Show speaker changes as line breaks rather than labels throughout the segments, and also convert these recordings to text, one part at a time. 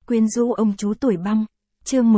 Quyến rũ ông chú tuổi băng, chương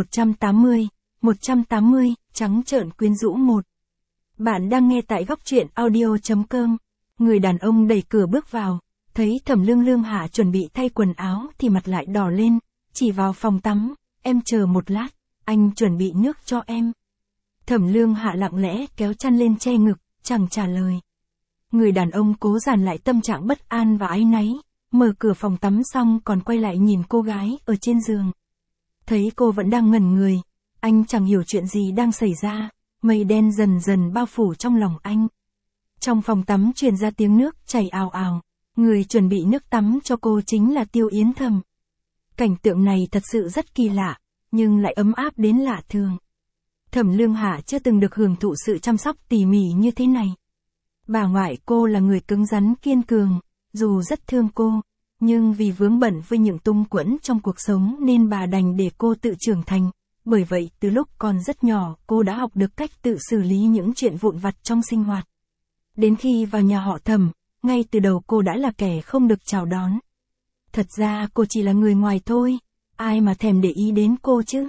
180, trắng trợn quyến rũ 1. Bạn đang nghe tại góc truyện audio.com. Người đàn ông đẩy cửa bước vào, thấy Thẩm Lương Lương Hạ chuẩn bị thay quần áo thì mặt lại đỏ lên, chỉ vào phòng tắm, em chờ một lát, anh chuẩn bị nước cho em. Thẩm Lương Hạ lặng lẽ kéo chăn lên che ngực, chẳng trả lời. Người đàn ông cố dàn lại tâm trạng bất an và áy náy, mở cửa phòng tắm xong còn quay lại nhìn cô gái ở trên giường. Thấy cô vẫn đang ngẩn người, anh chẳng hiểu chuyện gì đang xảy ra, mây đen dần dần bao phủ trong lòng anh. Trong phòng tắm truyền ra tiếng nước chảy ào ào, người chuẩn bị nước tắm cho cô chính là Tiêu Yến Thầm. Cảnh tượng này thật sự rất kỳ lạ, nhưng lại ấm áp đến lạ thường. Thẩm Lương Hạ chưa từng được hưởng thụ sự chăm sóc tỉ mỉ như thế này. Bà ngoại cô là người cứng rắn kiên cường, dù rất thương cô, nhưng vì vướng bận với những tung quẫn trong cuộc sống nên bà đành để cô tự trưởng thành. Bởi vậy từ lúc còn rất nhỏ cô đã học được cách tự xử lý những chuyện vụn vặt trong sinh hoạt. Đến khi vào nhà họ Thẩm, ngay từ đầu cô đã là kẻ không được chào đón. Thật ra cô chỉ là người ngoài thôi, ai mà thèm để ý đến cô chứ.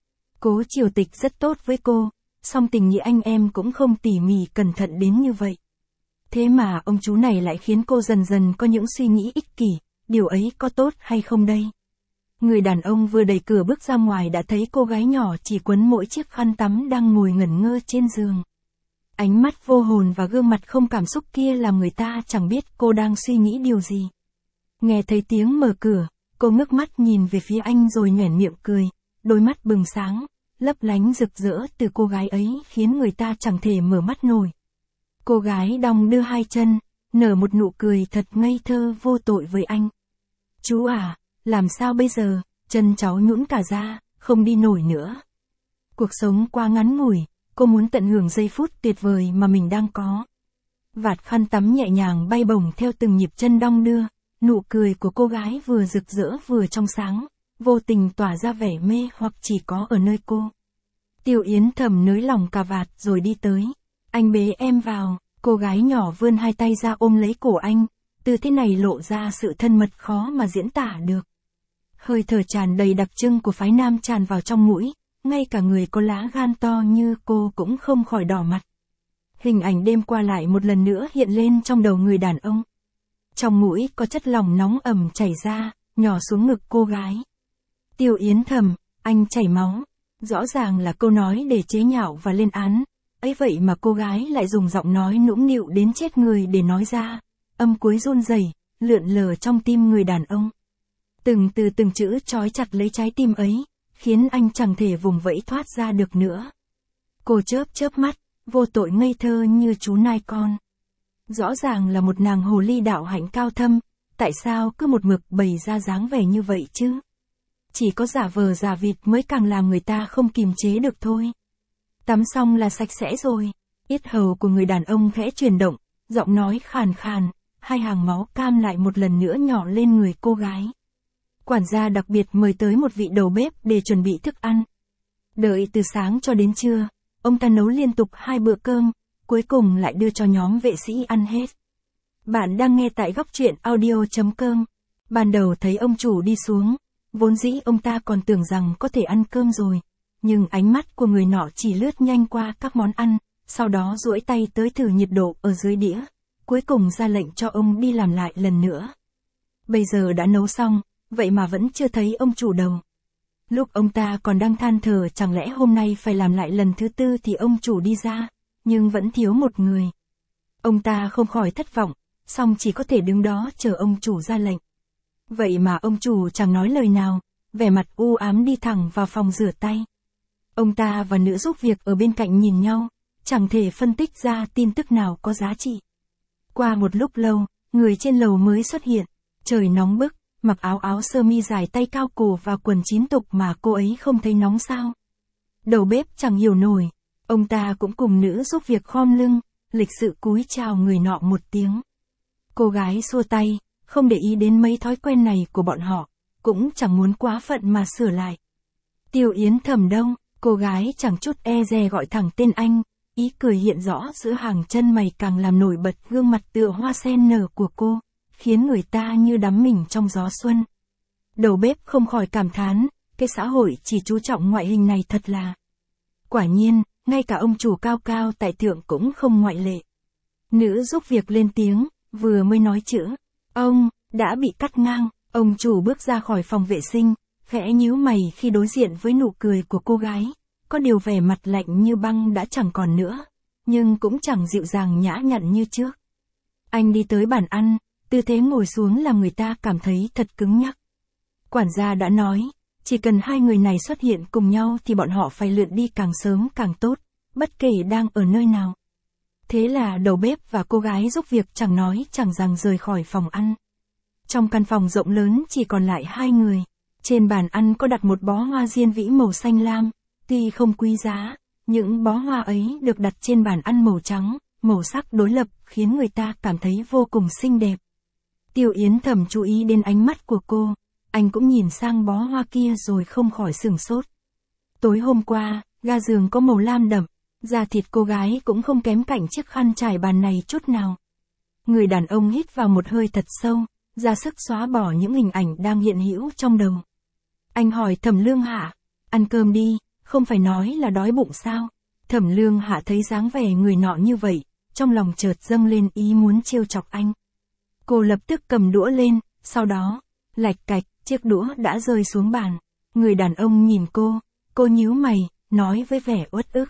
Cố Triều Tịch rất tốt với cô, song tình nghĩa anh em cũng không tỉ mỉ cẩn thận đến như vậy. Thế mà ông chú này lại khiến cô dần dần có những suy nghĩ ích kỷ, điều ấy có tốt hay không đây? Người đàn ông vừa đẩy cửa bước ra ngoài đã thấy cô gái nhỏ chỉ quấn mỗi chiếc khăn tắm đang ngồi ngẩn ngơ trên giường. Ánh mắt vô hồn và gương mặt không cảm xúc kia làm người ta chẳng biết cô đang suy nghĩ điều gì. Nghe thấy tiếng mở cửa, cô ngước mắt nhìn về phía anh rồi nhoẻn miệng cười, đôi mắt bừng sáng, lấp lánh rực rỡ từ cô gái ấy khiến người ta chẳng thể mở mắt nổi. Cô gái đong đưa hai chân, nở một nụ cười thật ngây thơ vô tội với anh. Chú à, làm sao bây giờ, chân cháu nhũn cả ra, không đi nổi nữa. Cuộc sống quá ngắn ngủi, cô muốn tận hưởng giây phút tuyệt vời mà mình đang có. Vạt khăn tắm nhẹ nhàng bay bổng theo từng nhịp chân đong đưa, nụ cười của cô gái vừa rực rỡ vừa trong sáng, vô tình tỏa ra vẻ mê hoặc chỉ có ở nơi cô. Tiêu Yến Thầm nới lỏng cà vạt rồi đi tới. Anh bế em vào, cô gái nhỏ vươn hai tay ra ôm lấy cổ anh, từ thế này lộ ra sự thân mật khó mà diễn tả được. Hơi thở tràn đầy đặc trưng của phái nam tràn vào trong mũi, ngay cả người có lá gan to như cô cũng không khỏi đỏ mặt. Hình ảnh đêm qua lại một lần nữa hiện lên trong đầu người đàn ông. Trong mũi có chất lỏng nóng ẩm chảy ra, nhỏ xuống ngực cô gái. Tiêu Yến Thầm, anh chảy máu. Rõ ràng là câu nói để chế nhạo và lên án. Ấy vậy mà cô gái lại dùng giọng nói nũng nịu đến chết người để nói ra. Âm cuối run rẩy, lượn lờ trong tim người đàn ông. Từng từ từng chữ trói chặt lấy trái tim ấy, khiến anh chẳng thể vùng vẫy thoát ra được nữa. Cô chớp mắt, vô tội ngây thơ như chú nai con. Rõ ràng là một nàng hồ ly đạo hạnh cao thâm, tại sao cứ một mực bày ra dáng vẻ như vậy chứ? Chỉ có giả vờ giả vịt mới càng làm người ta không kìm chế được thôi. Tắm xong là sạch sẽ rồi. Yết hầu của người đàn ông khẽ chuyển động, giọng nói khàn khàn, hai hàng máu cam lại một lần nữa nhỏ lên người cô gái. Quản gia đặc biệt mời tới một vị đầu bếp để chuẩn bị thức ăn. Đợi từ sáng cho đến trưa, ông ta nấu liên tục 2 bữa cơm, cuối cùng lại đưa cho nhóm vệ sĩ ăn hết. Bạn đang nghe tại góc truyện audio.com. Ban đầu thấy ông chủ đi xuống, vốn dĩ ông ta còn tưởng rằng có thể ăn cơm rồi, nhưng ánh mắt của người nọ chỉ lướt nhanh qua các món ăn, sau đó duỗi tay tới thử nhiệt độ ở dưới đĩa, cuối cùng ra lệnh cho ông đi làm lại lần nữa. Bây giờ đã nấu xong, vậy mà vẫn chưa thấy ông chủ đầu. Lúc ông ta còn đang than thở chẳng lẽ hôm nay phải làm lại lần thứ 4 thì ông chủ đi ra, nhưng vẫn thiếu một người. Ông ta không khỏi thất vọng, song chỉ có thể đứng đó chờ ông chủ ra lệnh. Vậy mà ông chủ chẳng nói lời nào, vẻ mặt u ám đi thẳng vào phòng rửa tay. Ông ta và nữ giúp việc ở bên cạnh nhìn nhau, chẳng thể phân tích ra tin tức nào có giá trị. Qua một lúc lâu, người trên lầu mới xuất hiện, trời nóng bức, mặc áo sơ mi dài tay cao cổ và quần chín tục mà cô ấy không thấy nóng sao. Đầu bếp chẳng hiểu nổi, ông ta cũng cùng nữ giúp việc khom lưng, lịch sự cúi chào người nọ một tiếng. Cô gái xua tay, không để ý đến mấy thói quen này của bọn họ, cũng chẳng muốn quá phận mà sửa lại. Tiêu Yến Thầm đâu, cô gái chẳng chút e dè gọi thẳng tên anh, ý cười hiện rõ giữa hàng chân mày càng làm nổi bật gương mặt tựa hoa sen nở của cô, khiến người ta như đắm mình trong gió xuân. Đầu bếp không khỏi cảm thán, cái xã hội chỉ chú trọng ngoại hình này thật là. Quả nhiên, ngay cả ông chủ cao cao tại thượng cũng không ngoại lệ. Nữ giúp việc lên tiếng, vừa mới nói chữ, ông, đã bị cắt ngang, ông chủ bước ra khỏi phòng vệ sinh, khẽ nhíu mày khi đối diện với nụ cười của cô gái, có điều vẻ mặt lạnh như băng đã chẳng còn nữa, nhưng cũng chẳng dịu dàng nhã nhặn như trước. Anh đi tới bàn ăn, tư thế ngồi xuống làm người ta cảm thấy thật cứng nhắc. Quản gia đã nói, chỉ cần hai người này xuất hiện cùng nhau thì bọn họ phải lượn đi càng sớm càng tốt, bất kể đang ở nơi nào. Thế là đầu bếp và cô gái giúp việc chẳng nói chẳng rằng rời khỏi phòng ăn. Trong căn phòng rộng lớn chỉ còn lại hai người. Trên bàn ăn có đặt một bó hoa diên vĩ màu xanh lam, tuy không quý giá, những bó hoa ấy được đặt trên bàn ăn màu trắng, màu sắc đối lập khiến người ta cảm thấy vô cùng xinh đẹp. Tiêu Yến thầm chú ý đến ánh mắt của cô, anh cũng nhìn sang bó hoa kia rồi không khỏi sửng sốt. Tối hôm qua, ga giường có màu lam đậm, da thịt cô gái cũng không kém cạnh chiếc khăn trải bàn này chút nào. Người đàn ông hít vào một hơi thật sâu, ra sức xóa bỏ những hình ảnh đang hiện hữu trong đầu. Anh hỏi Thẩm Lương Hạ, ăn cơm đi, không phải nói là đói bụng sao? Thẩm Lương Hạ thấy dáng vẻ người nọ như vậy, trong lòng chợt dâng lên ý muốn trêu chọc anh. Cô lập tức cầm đũa lên, sau đó, lạch cạch, chiếc đũa đã rơi xuống bàn. Người đàn ông nhìn cô nhíu mày, nói với vẻ uất ức.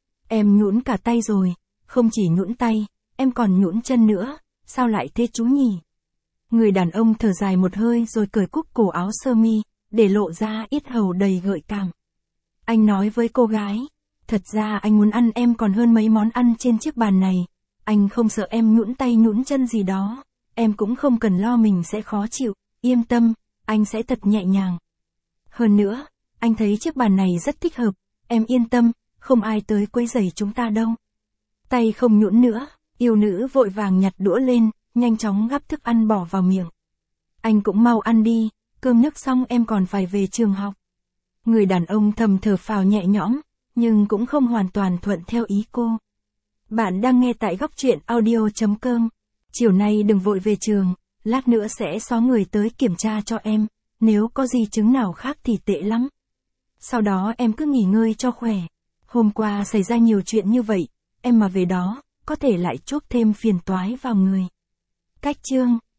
Em nhũn cả tay rồi, không chỉ nhũn tay, em còn nhũn chân nữa, sao lại thế chú nhỉ? Người đàn ông thở dài một hơi rồi cởi cúc cổ áo sơ mi, để lộ ra yết hầu đầy gợi cảm. Anh nói với cô gái, thật ra anh muốn ăn em còn hơn mấy món ăn trên chiếc bàn này, anh không sợ em nhũn tay nhũn chân gì đó, em cũng không cần lo mình sẽ khó chịu, yên tâm, anh sẽ thật nhẹ nhàng. Hơn nữa, anh thấy chiếc bàn này rất thích hợp, em yên tâm, không ai tới quấy rầy chúng ta đâu. Tay không nhũn nữa, yêu nữ vội vàng nhặt đũa lên, nhanh chóng gắp thức ăn bỏ vào miệng. Anh cũng mau ăn đi, cơm nước xong em còn phải về trường học. Người đàn ông thầm thở phào nhẹ nhõm, nhưng cũng không hoàn toàn thuận theo ý cô. Bạn đang nghe tại góc truyện audio.com. Chiều nay đừng vội về trường, lát nữa sẽ xóa người tới kiểm tra cho em, nếu có di chứng nào khác thì tệ lắm. Sau đó em cứ nghỉ ngơi cho khỏe. Hôm qua xảy ra nhiều chuyện như vậy, em mà về đó, có thể lại chuốc thêm phiền toái vào người. Cách chương